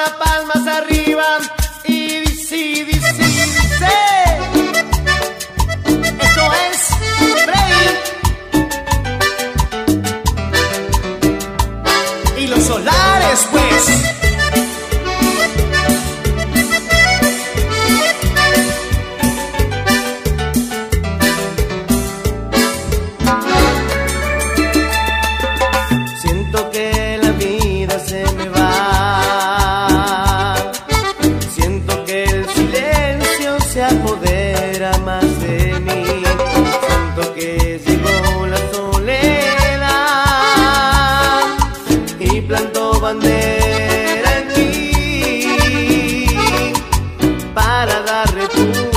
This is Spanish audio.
las palmas arriba y dice, dice. Esto es Freddy y los Solares, pues. Siento que la vida se me va, siento que el silencio se apodera más de mí, siento que llegó la soledad y plantó bandera en mí para dar refugio